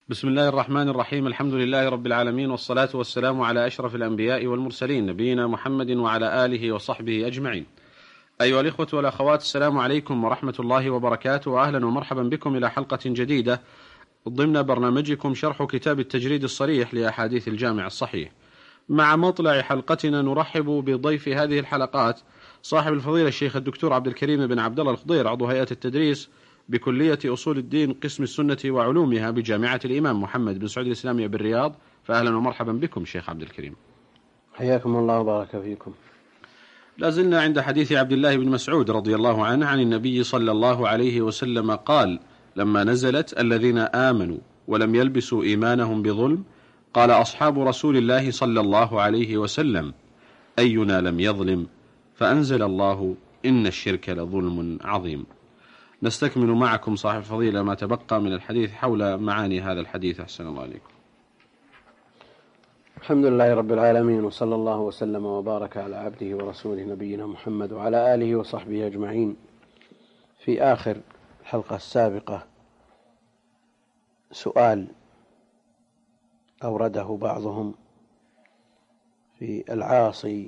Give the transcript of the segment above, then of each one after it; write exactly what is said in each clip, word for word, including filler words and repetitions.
بسم الله الرحمن الرحيم. الحمد لله رب العالمين، والصلاة والسلام على أشرف الأنبياء والمرسلين، نبينا محمد وعلى آله وصحبه أجمعين. أيها الإخوة والأخوات، السلام عليكم ورحمة الله وبركاته، وأهلا ومرحبا بكم إلى حلقة جديدة ضمن برنامجكم شرح كتاب التجريد الصريح لأحاديث الجامع الصحيح. مع مطلع حلقتنا نرحب بضيف هذه الحلقات صاحب الفضيلة الشيخ الدكتور عبد الكريم بن عبد الله الخضير، عضو هيئة التدريس بكلية أصول الدين قسم السنة وعلومها بجامعة الإمام محمد بن سعود الإسلامية بالرياض. فأهلا ومرحبا بكم شيخ عبد الكريم. حياكم الله وبارك فيكم. لازلنا عند حديث عبد الله بن مسعود رضي الله عنه عن النبي صلى الله عليه وسلم قال: لما نزلت الذين آمنوا ولم يلبسوا إيمانهم بظلم قال أصحاب رسول الله صلى الله عليه وسلم: أينا لم يظلم؟ فأنزل الله: إن الشرك لظلم عظيم. نستكمل معكم صاحب الفضيلة ما تبقى من الحديث حول معاني هذا الحديث. أحسن الله عليكم. الحمد لله رب العالمين، وصلى الله وسلم وبارك على عبده ورسوله نبينا محمد وعلى آله وصحبه أجمعين. في آخر الحلقة السابقة سؤال أورده بعضهم في العاصي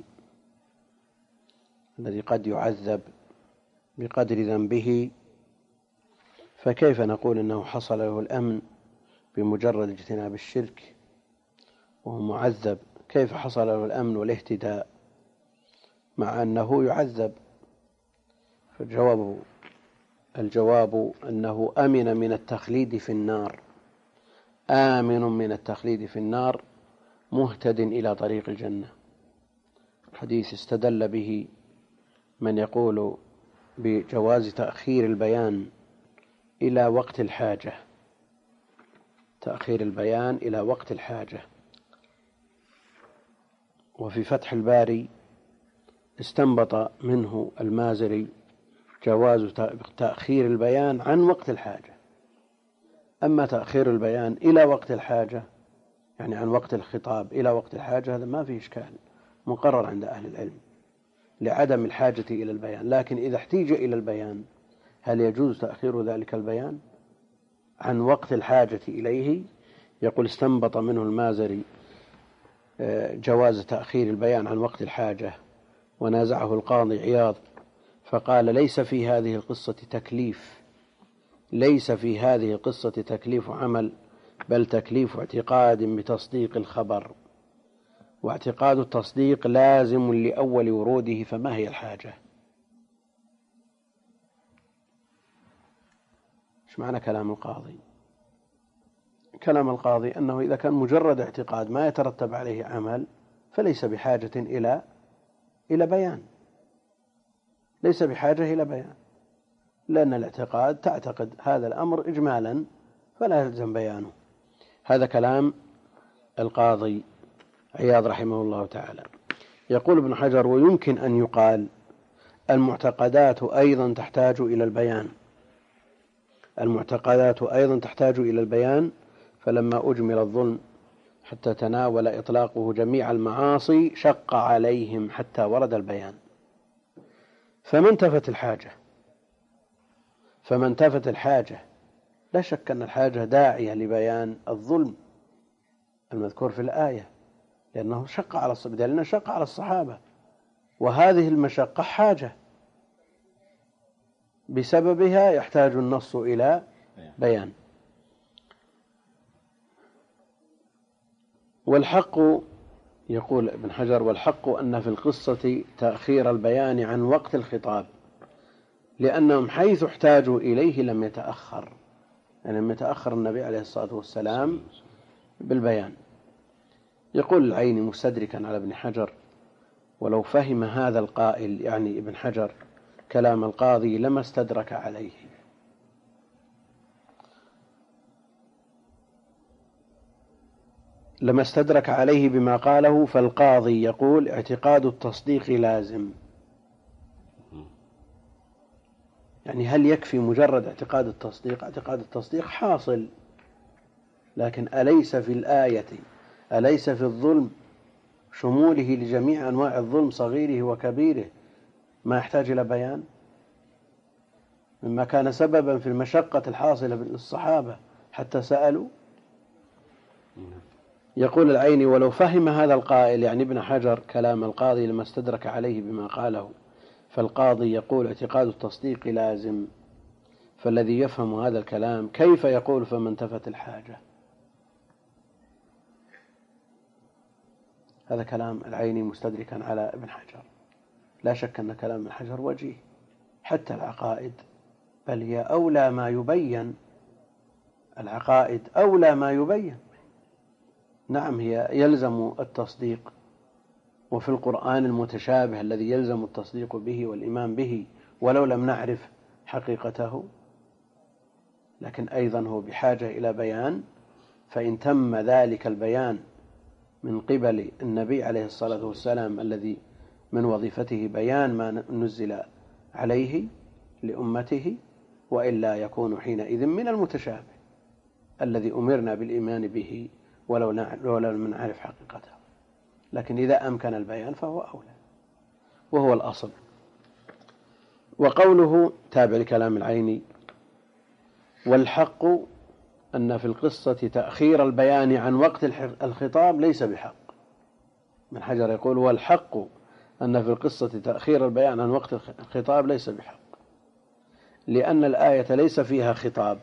الذي قد يعذب بقدر ذنبه، فكيف نقول إنه حصل له الأمن بمجرد اجتناب الشرك وهو معذب؟ كيف حصل له الأمن والاهتداء مع أنه يعذب؟ فالجواب الجواب أنه أمن من التخليد في النار، آمن من التخليد في النار مهتد إلى طريق الجنة. الحديث استدل به من يقول بجواز تأخير البيان إلى وقت الحاجة، تأخير البيان إلى وقت الحاجة. وفي فتح الباري استنبط منه المازري جواز تأخير البيان عن وقت الحاجة. أما تأخير البيان إلى وقت الحاجة، يعني عن وقت الخطاب إلى وقت الحاجة، هذا ما فيه إشكال، مقرر عند أهل العلم لعدم الحاجة إلى البيان. لكن إذا احتيج إلى البيان هل يجوز تأخير ذلك البيان عن وقت الحاجة إليه؟ يقول استنبط منه المازري جواز تأخير البيان عن وقت الحاجة، ونازعه القاضي عياض فقال: ليس في هذه القصة تكليف، ليس في هذه القصة تكليف عمل، بل تكليف اعتقاد بتصديق الخبر، واعتقاد التصديق لازم لأول وروده، فما هي الحاجة؟ إيش معنى كلام القاضي؟ كلام القاضي أنه إذا كان مجرد اعتقاد ما يترتب عليه عمل فليس بحاجة إلى إلى بيان، ليس بحاجة إلى بيان، لأن الاعتقاد تعتقد هذا الأمر إجمالا فلا يلزم بيانه. هذا كلام القاضي عياض رحمه الله تعالى. يقول ابن حجر: ويمكن أن يقال المعتقدات أيضا تحتاج إلى البيان، المعتقدات أيضا تحتاج إلى البيان، فلما أجمل الظلم حتى تناول إطلاقه جميع المعاصي شق عليهم حتى ورد البيان. فما انتفت الحاجة فما انتفت الحاجة لا شك أن الحاجة داعية لبيان الظلم المذكور في الآية، لأنه شق على لأنه شق على الصحابة، وهذه المشقة حاجة بسببها يحتاج النص إلى بيان. والحق، يقول ابن حجر: والحق أن في القصة تأخير البيان عن وقت الخطاب، لأنهم حيث احتاجوا إليه لم يتأخر، يعني لم يتأخر النبي عليه الصلاة والسلام بالبيان. يقول العيني مستدركا على ابن حجر: ولو فهم هذا القائل، يعني ابن حجر، كلام القاضي لما استدرك عليه. لما استدرك عليه بما قاله. فالقاضي يقول: اعتقاد التصديق لازم، يعني هل يكفي مجرد اعتقاد التصديق؟ اعتقاد التصديق حاصل، لكن أليس في الآية، أليس في الظلم شموله لجميع أنواع الظلم صغيره وكبيره ما يحتاج إلى بيان، مما كان سببا في المشقة الحاصلة للصحابة حتى سألوا؟ يقول العيني: ولو فهم هذا القائل يعني ابن حجر كلام القاضي لما استدرك عليه بما قاله، فالقاضي يقول اعتقاد التصديق لازم، فالذي يفهم هذا الكلام كيف يقول فما انتفت الحاجة؟ هذا كلام العيني مستدركا على ابن حجر. لا شك أن كلام ابن حجر وجيه، حتى العقائد بل هي أولى ما يبين، العقائد أولى ما يبين. نعم هي يلزم التصديق، وفي القرآن المتشابه الذي يلزم التصديق به والإيمان به ولو لم نعرف حقيقته، لكن أيضا هو بحاجة إلى بيان، فإن تم ذلك البيان من قبل النبي عليه الصلاة والسلام الذي من وظيفته بيان ما نزل عليه لأمته، وإلا يكون حينئذ من المتشابه الذي أمرنا بالإيمان به ولو لم نعرف حقيقته. لكن إذا أمكن البيان فهو أولى وهو الأصل. وقوله تابع لكلام العيني: والحق أن في القصة تأخير البيان عن وقت الخطاب ليس بحق. من حجر يقول: والحق أن في القصة تأخير البيان عن وقت الخطاب ليس بحق، لأن الآية ليس فيها خطاب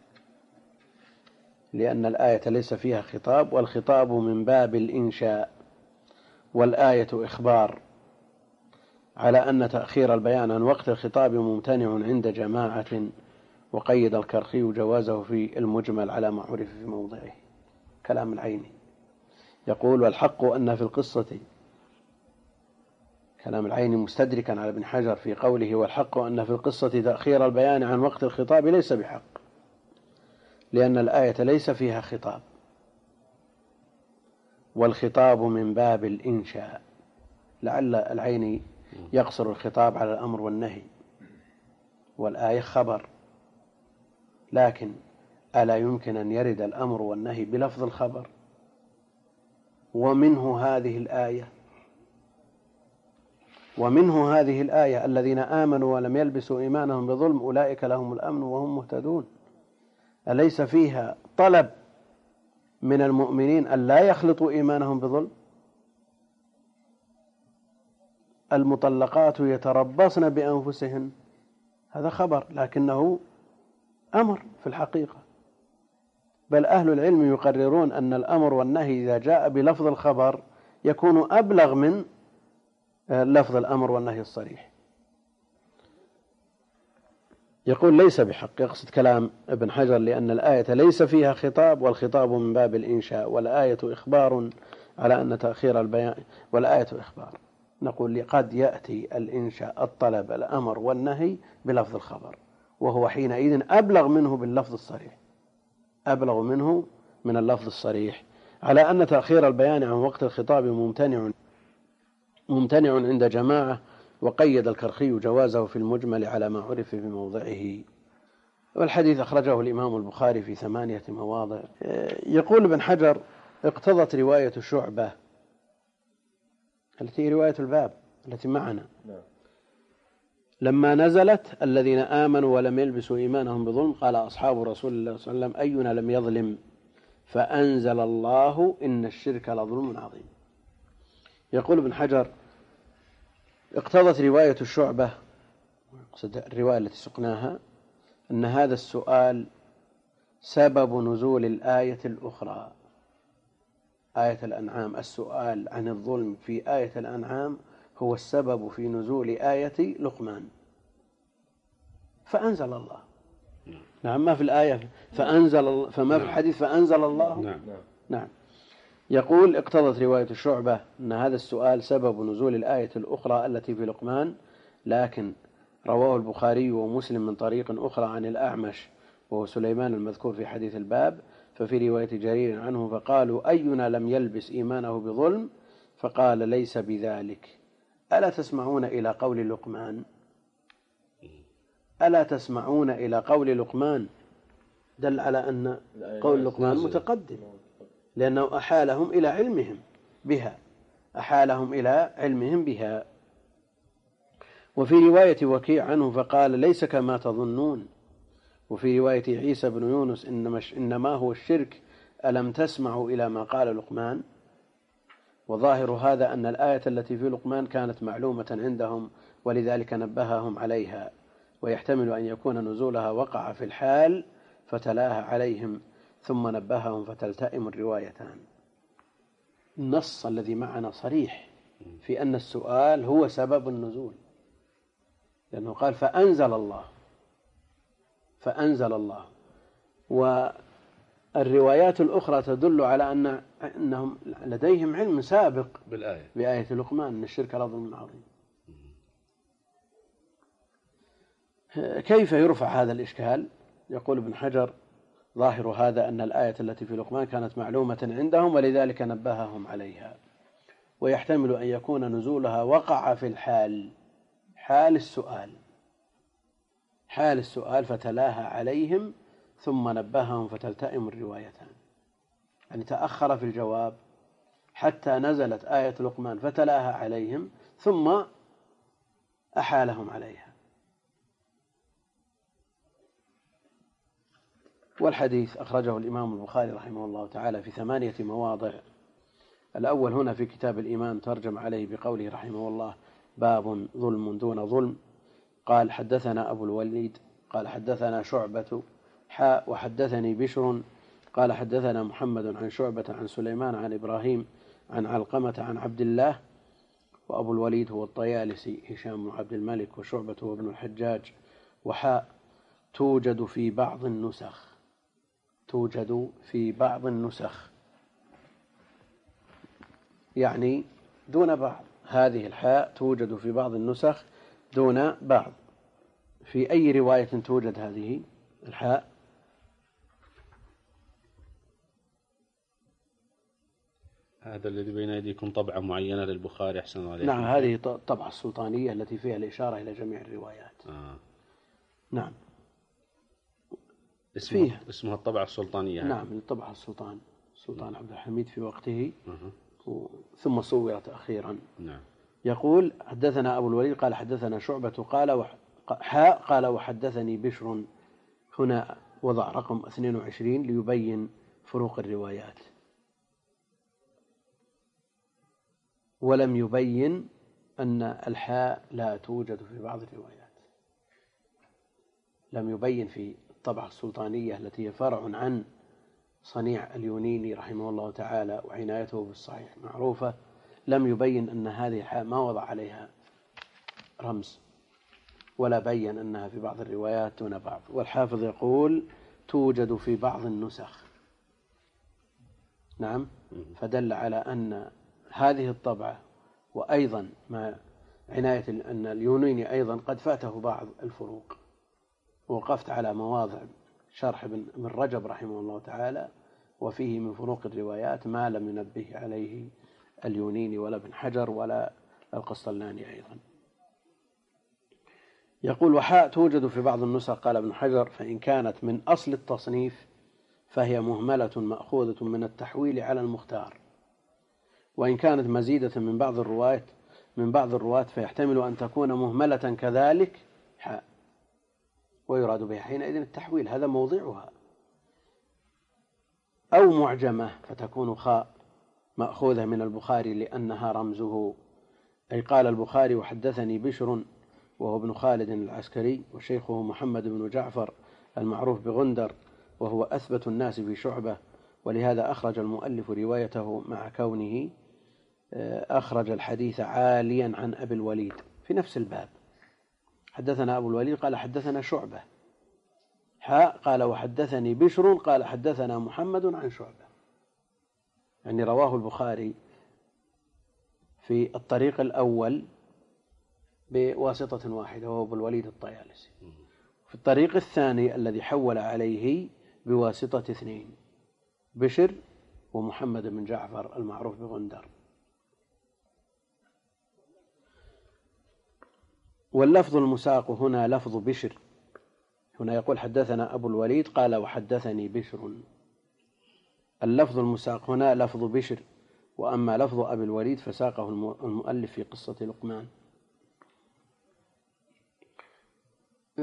لأن الآية ليس فيها خطاب والخطاب من باب الإنشاء، والآية إخبار، على أن تأخير البيان عن وقت الخطاب ممتنع عند جماعة، وقيد الكرخي جوازه في المجمل على ما عرف في موضعه. كلام العيني يقول: والحق أن في القصة، كلام العيني مستدركا على ابن حجر في قوله: والحق أن في القصة تأخير البيان عن وقت الخطاب ليس بحق، لأن الآية ليس فيها خطاب، والخطاب من باب الإنشاء. لعل العيني يقصر الخطاب على الأمر والنهي، والآية خبر، لكن ألا يمكن أن يرد الأمر والنهي بلفظ الخبر؟ ومنه هذه الآية ومنه هذه الآية: الذين آمنوا ولم يلبسوا إيمانهم بظلم أولئك لهم الأمن وهم مهتدون. أليس فيها طلب من المؤمنين أن لا يخلطوا إيمانهم بظلم؟ المطلقات يتربصن بأنفسهن، هذا خبر لكنه أمر في الحقيقة، بل أهل العلم يقررون أن الأمر والنهي إذا جاء بلفظ الخبر يكون أبلغ من لفظ الأمر والنهي الصريح. يقول: ليس بحق، يقصد كلام ابن حجر، لأن الآية ليس فيها خطاب، والخطاب من باب الإنشاء، والآية إخبار على أن تأخير البيان، والآية إخبار. نقول: قد يأتي الإنشاء الطلب الأمر والنهي بلفظ الخبر، وهو حينئذ أبلغ منه باللفظ الصريح أبلغ منه من اللفظ الصريح، على أن تأخير البيان عن وقت الخطاب ممتنع ممتنع عند جماعة، وقيد الكرخي جوازه في المجمل على ما عرف في موضعه. والحديث أخرجه الإمام البخاري في ثمانية مواضع. يقول ابن حجر: اقتضت رواية شعبة التي رواية الباب التي معنا لما نزلت: الذين آمنوا ولم يلبسوا إيمانهم بظلم قال أصحاب رسول الله صلى الله عليه وسلم: أينا لم يظلم؟ فأنزل الله: إن الشرك لظلم عظيم. يقول ابن حجر: اقتضت رواية الشعبة، الرواية التي سقناها، أن هذا السؤال سبب نزول الآية الأخرى، آية الأنعام. السؤال عن الظلم في آية الأنعام هو السبب في نزول آية لقمان، فأنزل الله. نعم، ما في الآية فأنزل، فما في الحديث فأنزل الله. نعم. نعم. يقول: اقتضت رواية الشعبة أن هذا السؤال سبب نزول الآية الأخرى التي في لقمان، لكن رواه البخاري ومسلم من طريق أخرى عن الأعمش وهو سليمان المذكور في حديث الباب، ففي رواية جرير عنه: فقالوا: أينا لم يلبس إيمانه بظلم؟ فقال: ليس بذلك. ألا تسمعون إلى قول لقمان ألا تسمعون إلى قول لقمان دل على أن قول لقمان متقدم، لأنه أحالهم إلى علمهم بها أحالهم إلى علمهم بها. وفي رواية وكيع عنه: فقال: ليس كما تظنون. وفي رواية عيسى بن يونس: إنما, إنما هو الشرك ألم تسمعوا إلى ما قال لقمان، وظاهر هذا أن الآية التي في لقمان كانت معلومة عندهم ولذلك نبههم عليها، ويحتمل أن يكون نزولها وقع في الحال فتلاها عليهم ثم نبههم فتلتئم الروايتان. النص الذي معنا صريح في أن السؤال هو سبب النزول، لأنه قال فأنزل الله فأنزل الله والروايات الأخرى تدل على أن أنهم لديهم علم سابق بالآية بآية لقمان أن الشرك لظلم عظيم. كيف يرفع هذا الإشكال؟ يقول ابن حجر ظاهر هذا أن الآية التي في لقمان كانت معلومة عندهم ولذلك نبههم عليها، ويحتمل أن يكون نزولها وقع في الحال حال السؤال حال السؤال فتلاها عليهم ثم نبههم فتلتئم الروايتان، يعني تأخر في الجواب حتى نزلت آية لقمان فتلاها عليهم ثم أحالهم عليها. والحديث أخرجه الإمام البخاري رحمه الله تعالى في ثمانية مواضع. الأول هنا في كتاب الإيمان ترجم عليه بقوله رحمه الله باب ظلم دون ظلم. قال حدثنا أبو الوليد قال حدثنا شعبة حاء وحدثني بشر قال حدثنا محمد عن شعبة عن سليمان عن إبراهيم عن علقمة عن عبد الله، وأبو الوليد هو الطيالسي هشام بن عبد الملك، وشعبة هو ابن الحجاج. وحاء توجد في بعض النسخ توجد في بعض النسخ يعني دون بعض. هذه الحاء توجد في بعض النسخ دون بعض. في أي رواية توجد هذه الحاء؟ هذا الذي بين يديكم طبعة معينة للبخاري أحسن عليكم. نعم، هذه طبعة السلطانية التي فيها الإشارة إلى جميع الروايات. آه. نعم اسمها, فيه. اسمها الطبعة السلطانية. نعم من الطبعة السلطان سلطان عبد الحميد في وقته أه. ثم صورت أخيرا. نعم. يقول حدثنا أبو الوليد قال حدثنا شعبة قال وح... حاء قال وحدثني بشر. هنا وضع رقم اثنين وعشرين ليبين فروق الروايات، ولم يبين أن الحاء لا توجد في بعض الروايات. لم يبين في الطبعة السلطانية التي هي فرع عن صنيع اليونيني رحمه الله تعالى وعنايته بالصحيح معروفة، لم يبين أن هذه الحاء ما وضع عليها رمز، ولا بين أنها في بعض الروايات دون بعض. والحافظ يقول توجد في بعض النسخ. نعم، فدل على أن هذه الطبعة وأيضا ما عناية أن اليونيني أيضا قد فاته بعض الفروق. وقفت على مواضع شرح ابن رجب رحمه الله تعالى وفيه من فروق الروايات ما لم ينبه عليه اليونيني ولا ابن حجر ولا القسطلاني أيضا. يقول وحاء توجد في بعض النسخ قال ابن حجر فإن كانت من أصل التصنيف فهي مهملة مأخوذة من التحويل على المختار، وإن كانت مزيدة من بعض الرواة من بعض الرواة فيحتمل أن تكون مهملة كذلك حاء، ويراد بها حينئذ التحويل، هذا موضعها، أو معجمة فتكون خاء مأخوذة من البخاري لأنها رمزه. أي قال البخاري وحدثني بشر وهو ابن خالد العسكري وشيخه محمد بن جعفر المعروف بغندر، وهو أثبت الناس في شعبة، ولهذا أخرج المؤلف روايته مع كونه أخرج الحديث عاليا عن أبي الوليد في نفس الباب. حدثنا أبو الوليد قال حدثنا شعبة حاء قال وحدثني بشر قال حدثنا محمد عن شعبة، يعني رواه البخاري في الطريق الأول بواسطة واحدة وهو أبو الوليد الطيالسي، في الطريق الثاني الذي حول عليه بواسطة اثنين بشر ومحمد بن جعفر المعروف بغندر. واللفظ المساق هنا لفظ بشر، هنا يقول حدثنا أبو الوليد قال وحدثني بشر، اللفظ المساق هنا لفظ بشر، وأما لفظ أبي الوليد فساقه المؤلف في قصة لقمان.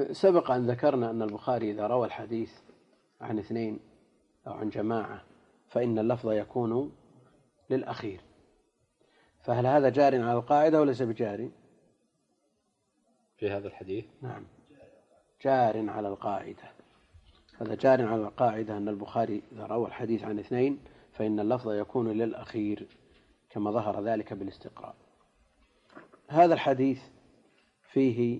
سبق أن ذكرنا أن البخاري إذا روى الحديث عن اثنين أو عن جماعة فإن اللفظ يكون للأخير. فهل هذا جار على القاعدة وليس بجار في هذا الحديث؟ نعم، جار على القاعدة. هذا جار على القاعدة أن البخاري إذا روى الحديث عن اثنين فإن اللفظ يكون للأخير كما ظهر ذلك بالاستقراء. هذا الحديث فيه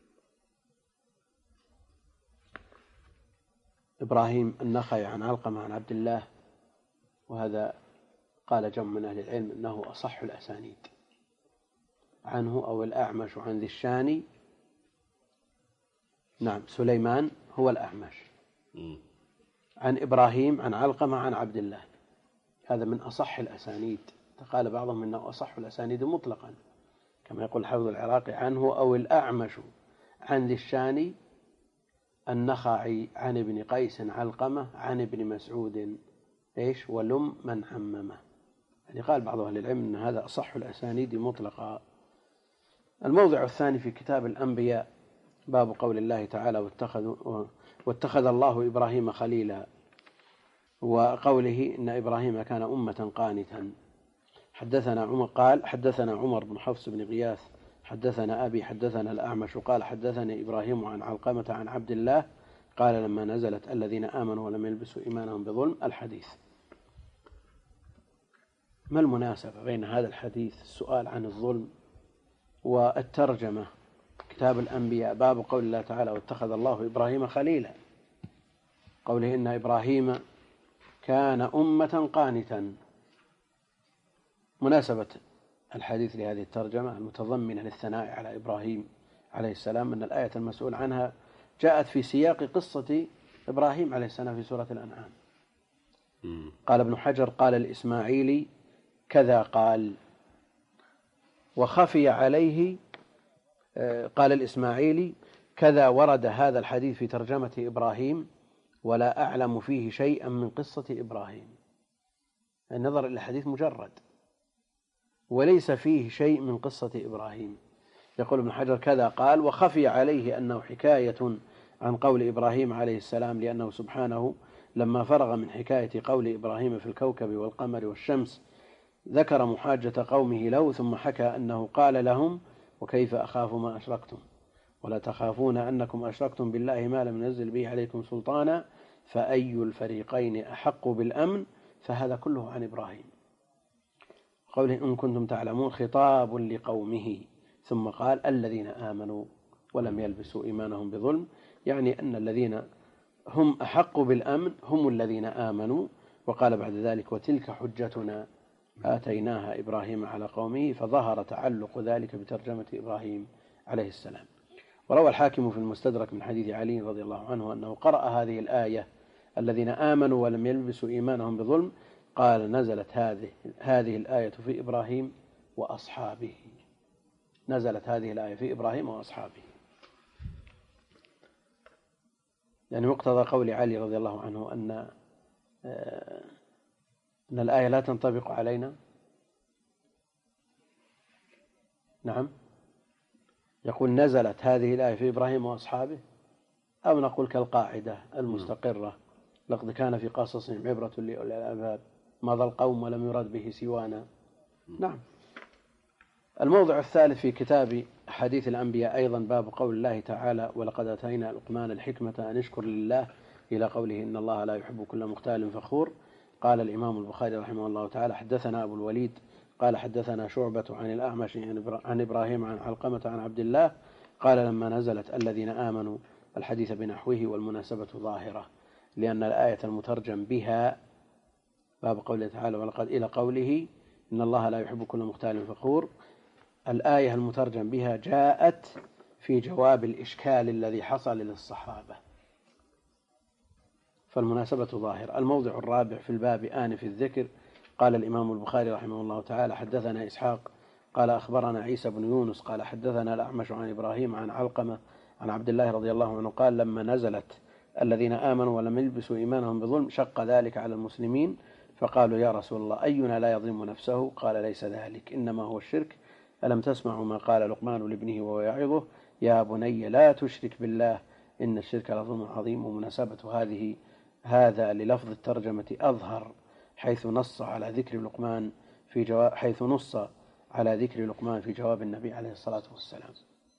إبراهيم النخعي عن علقمة عن عبد الله، وهذا قال جمع من أهل العلم أنه أصح الأسانيد عنه، أو الأعمش عن ذي الشاني. نعم، سليمان هو الأعمش عن إبراهيم عن علقمة عن عبد الله، هذا من أصح الأسانيد. قال بعضهم أنه أصح الأسانيد مطلقا كما يقول الحافظ العراقي عنه، أو الأعمش عن ذي الشاني النخعي عن ابن قيس علقمة عن ابن مسعود إيش ولم من عممه. يعني قال بعض أهل العلم أن هذا أصح الأسانيد مطلقا. الموضع الثاني في كتاب الأنبياء باب قول الله تعالى واتخذ, واتخذ الله إبراهيم خليلا، وقوله إن إبراهيم كان أمة قانتا. حدثنا عمر قال حدثنا عمر بن حفص بن غياث حدثنا أبي حدثنا الأعمش قال حدثني إبراهيم عن علقمة عن عبد الله قال لما نزلت الذين آمنوا ولم يلبسوا إيمانهم بظلم الحديث. ما المناسبة بين هذا الحديث السؤال عن الظلم والترجمة كتاب الأنبياء باب قول الله تعالى واتخذ الله إبراهيم خليلا، قوله إن إبراهيم كان أمة قانتا؟ مناسبة الحديث لهذه الترجمة المتضمنة للثناء على إبراهيم عليه السلام أن الآية المسؤول عنها جاءت في سياق قصة إبراهيم عليه السلام في سورة الأنعام. قال ابن حجر قال الإسماعيلي كذا قال، وخفي عليه قال الإسماعيلي كذا ورد هذا الحديث في ترجمة إبراهيم ولا أعلم فيه شيئا من قصة إبراهيم. النظر إلى الحديث مجرد وليس فيه شيء من قصة إبراهيم. يقول ابن حجر كذا قال، وخفي عليه أنه حكاية عن قول إبراهيم عليه السلام، لأنه سبحانه لما فرغ من حكاية قول إبراهيم في الكوكب والقمر والشمس ذكر محاجة قومه له، ثم حكى أنه قال لهم وكيف أخاف ما أشركتم ولا تخافون أنكم أشركتم بالله ما لم ينزل به عليكم سلطانا فأي الفريقين أحق بالأمن. فهذا كله عن إبراهيم. قوله إن كنتم تعلمون خطاب لقومه، ثم قال الذين آمنوا ولم يلبسوا إيمانهم بظلم، يعني أن الذين هم أحق بالأمن هم الذين آمنوا. وقال بعد ذلك وتلك حجتنا آتيناها إبراهيم على قومه، فظهر تعلق ذلك بترجمة إبراهيم عليه السلام. وروى الحاكم في المستدرك من حديث علي رضي الله عنه أنه قرأ هذه الآية الذين آمنوا ولم يلبسوا إيمانهم بظلم، قال نزلت هذه هذه الآية في إبراهيم وأصحابه. نزلت هذه الآية في إبراهيم وأصحابه، يعني مقتضى قول علي رضي الله عنه أن أن الآية لا تنطبق علينا. نعم، يقول نزلت هذه الآية في إبراهيم وأصحابه، أو نقول كالقاعدة المستقرة لقد كان في قصصهم عبرة لأولي الألباب مضى القوم ولم يرد به سوانا. نعم. الموضع الثالث في كتاب حديث الأنبياء أيضا باب قول الله تعالى ولقد أتينا لقمان الحكمة أن اشكر لله إلى قوله إن الله لا يحب كل مختال فخور. قال الإمام البخاري رحمه الله تعالى حدثنا أبو الوليد قال حدثنا شعبة عن الأعمش عن إبراهيم عن علقمة عن عبد الله قال لما نزلت الذين آمنوا الحديث بنحوه، والمناسبة ظاهرة لأن الآية المترجم بها باب قوله تعالى ولقد إلى قوله إن الله لا يحب كل مختال فخور، الآية المترجم بها جاءت في جواب الإشكال الذي حصل للصحابة، فالمناسبة ظاهرة. الموضع الرابع في الباب آنف الذكر قال الإمام البخاري رحمه الله تعالى حدثنا إسحاق قال أخبرنا عيسى بن يونس قال حدثنا الأعمش عن إبراهيم عن علقمة عن عبد الله رضي الله عنه قال لما نزلت الذين آمنوا ولم يلبسوا إيمانهم بظلم شق ذلك على المسلمين، فقالوا يا رسول الله أينا لا يظلم نفسه؟ قال ليس ذلك إنما هو الشرك. ألم تسمعوا ما قال لقمان لابنه وهو يعظه يا بني لا تشرك بالله إن الشرك لظلم عظيم. ومناسبة هذه هذا للفظ الترجمة أظهر حيث نص على ذكر لقمان في جواب حيث نص على ذكر لقمان في جواب النبي عليه الصلاة والسلام.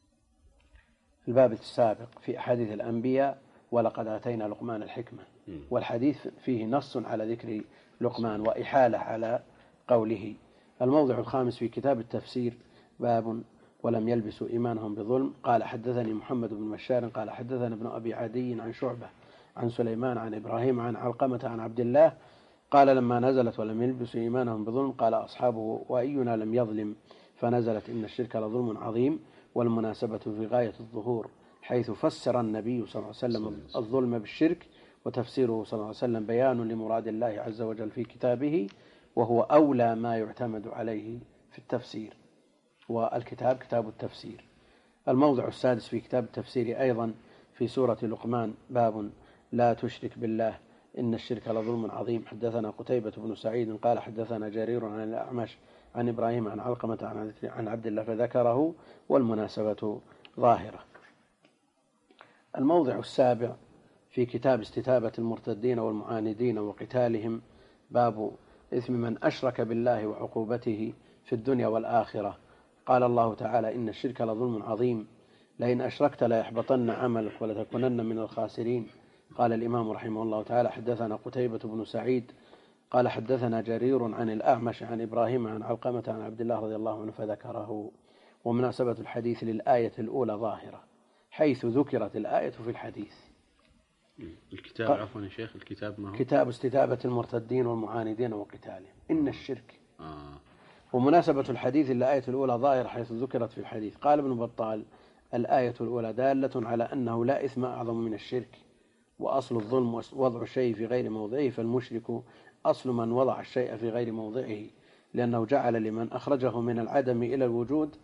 في الباب السابق في أحاديث الأنبياء ولقد آتينا لقمان الحكمة، والحديث فيه نص على ذكر لقمان وإحالة على قوله. الموضع الخامس في كتاب التفسير باب ولم يلبسوا إيمانهم بظلم. قال حدثني محمد بن بشار قال حدثنا ابن أبي عدي عن شعبة عن سليمان عن إبراهيم عن علقمة عن عبد الله قال لما نزلت ولم يلبسوا إيمانهم بظلم قال أصحابه وأينا لم يظلم، فنزلت إن الشرك لظلم عظيم، والمناسبة في غاية الظهور، حيث فسر النبي صلى الله عليه وسلم الظلم بالشرك، وتفسيره صلى الله عليه وسلم بيان لمراد الله عز وجل في كتابه، وهو أولى ما يعتمد عليه في التفسير، والكتاب كتاب التفسير. الموضع السادس في كتاب التفسير أيضا في سورة لقمان باب لا تشرك بالله إن الشرك لظلم عظيم. حدثنا قتيبة بن سعيد قال حدثنا جرير عن الأعمش عن إبراهيم عن علقمة عن عبد الله فذكره، والمناسبة ظاهرة. الموضع السابع في كتاب استتابة المرتدين والمعاندين وقتالهم باب إثم من أشرك بالله وعقوبته في الدنيا والآخرة. قال الله تعالى إن الشرك لظلم عظيم، لئن أشركت ليحبطن عملك ولتكونن من الخاسرين. قال الإمام رحمه الله تعالى حدثنا قتيبة بن سعيد قال حدثنا جرير عن الأعمش عن إبراهيم عن علقمة عن عبد الله رضي الله عنه فذكره. ومناسبة الحديث للآية الأولى ظاهرة، حيث ذكرت الآية في الحديث. الكتاب عفوا يا شيخ، الكتاب ما هو؟ كتاب استتابة المرتدين والمعاندين وقتالهم إن الشرك. آه. ومناسبة الحديث للآية الأولى ظاهرة حيث ذكرت في الحديث. قال ابن بطال الآية الأولى دالة على أنه لا إثم أعظم من الشرك، وأصل الظلم وضع الشيء في غير موضعه، فالمشرك أصل من وضع الشيء في غير موضعه، لأنه جعل لمن أخرجه من العدم إلى الوجود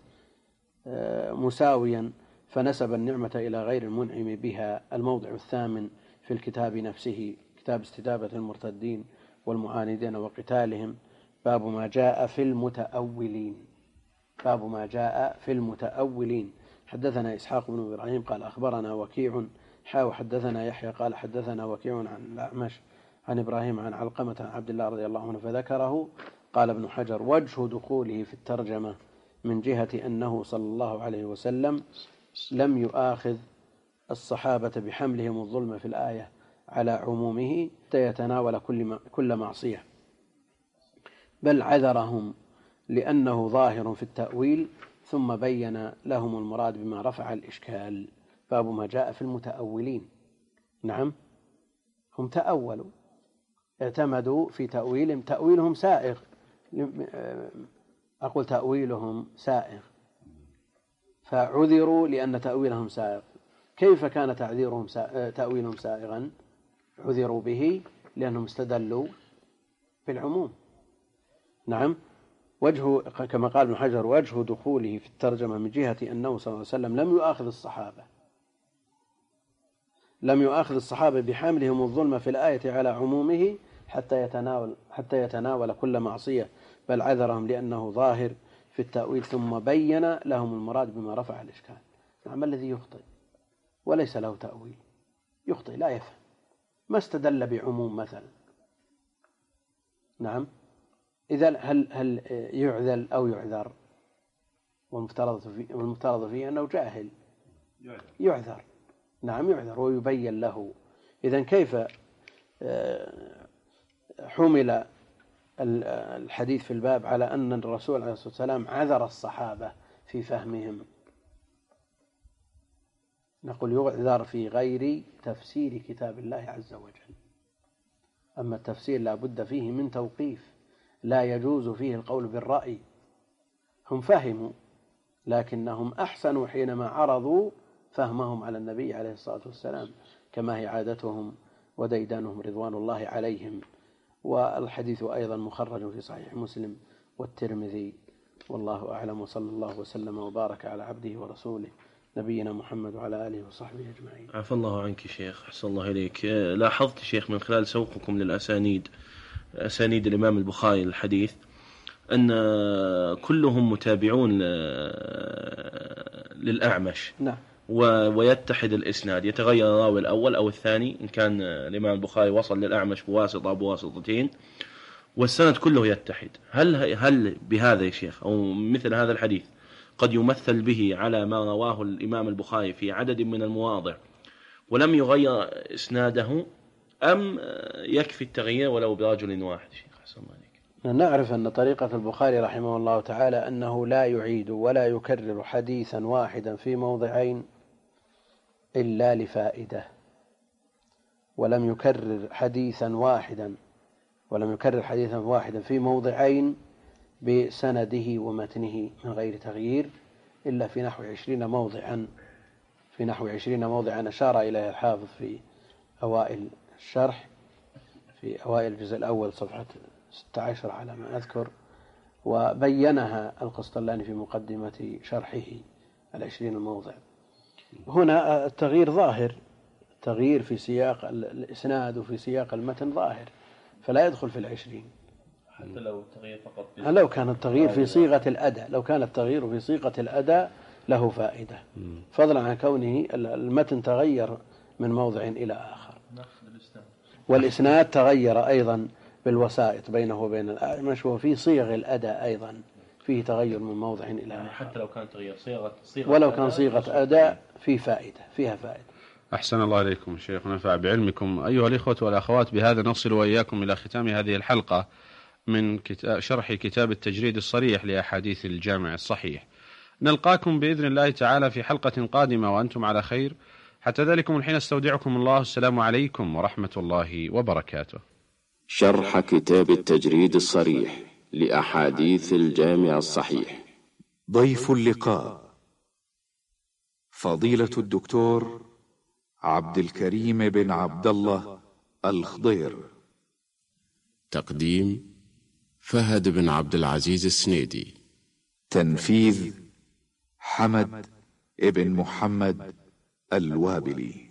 مساويا، فنسب النعمة إلى غير المنعم بها. الموضع الثامن في الكتاب نفسه كتاب استتابة المرتدين والمعاندين وقتالهم باب ما جاء في المتأولين. باب ما جاء في المتأولين. حدثنا إسحاق بن إبراهيم قال أخبرنا وكيع حاو حدثنا يحيى قال حدثنا وكيع عن الأعمش عن إبراهيم عن علقمة عن عبد الله رضي الله عنه فذكره. قال ابن حجر وجه دخوله في الترجمة من جهة أنه صلى الله عليه وسلم لم يؤاخذ الصحابة بحملهم الظلم في الآية على عمومه حتى يتناول كل معصية، بل عذرهم لأنه ظاهر في التأويل، ثم بين لهم المراد بما رفع الإشكال. باب ما جاء في المتأولين. نعم، هم تأولوا، اعتمدوا في تأويلهم، تأويلهم سائغ، أقول تأويلهم سائغ، فعذروا لأن تأويلهم سائغ. كيف كان تعذيرهم تأويلهم سائغا؟ عذروا به لأنهم استدلوا بالعموم. نعم، وجه كما قال ابن حجر وجه دخوله في الترجمة من جهة أنه صلى الله عليه وسلم لم يؤاخذ الصحابة لم يؤاخذ الصحابة بحملهم الظلم في الآية على عمومه حتى يتناول حتى يتناول كل معصية، بل عذرهم لأنه ظاهر في التأويل، ثم بين لهم المراد بما رفع الإشكال. نعم، الذي يخطئ وليس له تأويل يخطئ لا يفهم، ما استدل بعموم مثلا. نعم، إذا هل هل يعذل أو يعذر؟ والمفترض فيه والمفترض فيه أنه جاهل يعذر. نعم، يعذر ويبين له. إذن كيف حمل الحديث في الباب على أن الرسول عليه الصلاة والسلام عذر الصحابة في فهمهم؟ نقول يعذر في غير تفسير كتاب الله عز وجل. أما التفسير لا بد فيه من توقيف، لا يجوز فيه القول بالرأي. هم فهموا، لكنهم أحسنوا حينما عرضوا فهمهم على النبي عليه الصلاة والسلام، كما هي عادتهم وديدانهم رضوان الله عليهم. والحديث أيضا مخرج في صحيح مسلم والترمذي، والله أعلم، وصلى الله وسلم وبارك على عبده ورسوله نبينا محمد وعلى آله وصحبه أجمعين. عفى الله عنك شيخ، أحسن الله إليك. لاحظت شيخ من خلال سوقكم للأسانيد أسانيد الإمام البخاري الحديث أن كلهم متابعون للأعمش. نعم. ويتحد الإسناد، يتغير الراوي الأول أو الثاني إن كان الإمام البخاري وصل للأعمش بواسطة أو بواسطتين، والسند كله يتحد، هل هل بهذا يا شيخ أو مثل هذا الحديث قد يمثل به على ما رواه الإمام البخاري في عدد من المواضع ولم يغير إسناده، أم يكفي التغيير ولو برجل واحد؟ شيخ حسن الله عليك. نعرف أن طريقة البخاري رحمه الله تعالى أنه لا يعيد ولا يكرر حديثا واحدا في موضعين إلا لفائدة، ولم يكرر حديثا واحدا ولم يكرر حديثا واحدا في موضعين بسنده ومتنه من غير تغيير إلا في نحو عشرين موضعا في نحو عشرين موضعا أشار إليه الحافظ في أوائل الشرح، في أوائل الجزء الأول صفحة ستة عشر على ما أذكر، وبينها القسطلاني في مقدمة شرحه العشرين الموضع. هنا التغيير ظاهر، تغيير في سياق الإسناد وفي سياق المتن ظاهر، فلا يدخل في العشرين حتى لو التغيير فقط لو كان التغيير في صيغة الأداء لو كان التغيير في صيغة الأداء له فائدة، فضلا عن كونه المتن تغير من موضع إلى آخر. والإسناد تغير أيضا بالوسائط بينه وبين الأعمش، وفي صيغ الأداء أيضا فيه تغير من موضع إلى آخر، حتى لو كان تغيير صيغة صيغة ولو كان صيغة أداء في فائدة فيها فائدة. أحسن الله عليكم شيخ، نفع بعلمكم. أيها الإخوة والأخوات، بهذا نصل وإياكم إلى ختام هذه الحلقة من شرح كتاب التجريد الصريح لأحاديث الجامع الصحيح. نلقاكم بإذن الله تعالى في حلقة قادمة وأنتم على خير، حتى ذلكم الحين استودعكم الله. السلام عليكم ورحمة الله وبركاته. شرح كتاب التجريد الصريح لأحاديث الجامع الصحيح. ضيف اللقاء فضيلة الدكتور عبد الكريم بن عبد الله الخضير. تقديم فهد بن عبد العزيز السنيدي. تنفيذ حمد بن محمد الوابلي.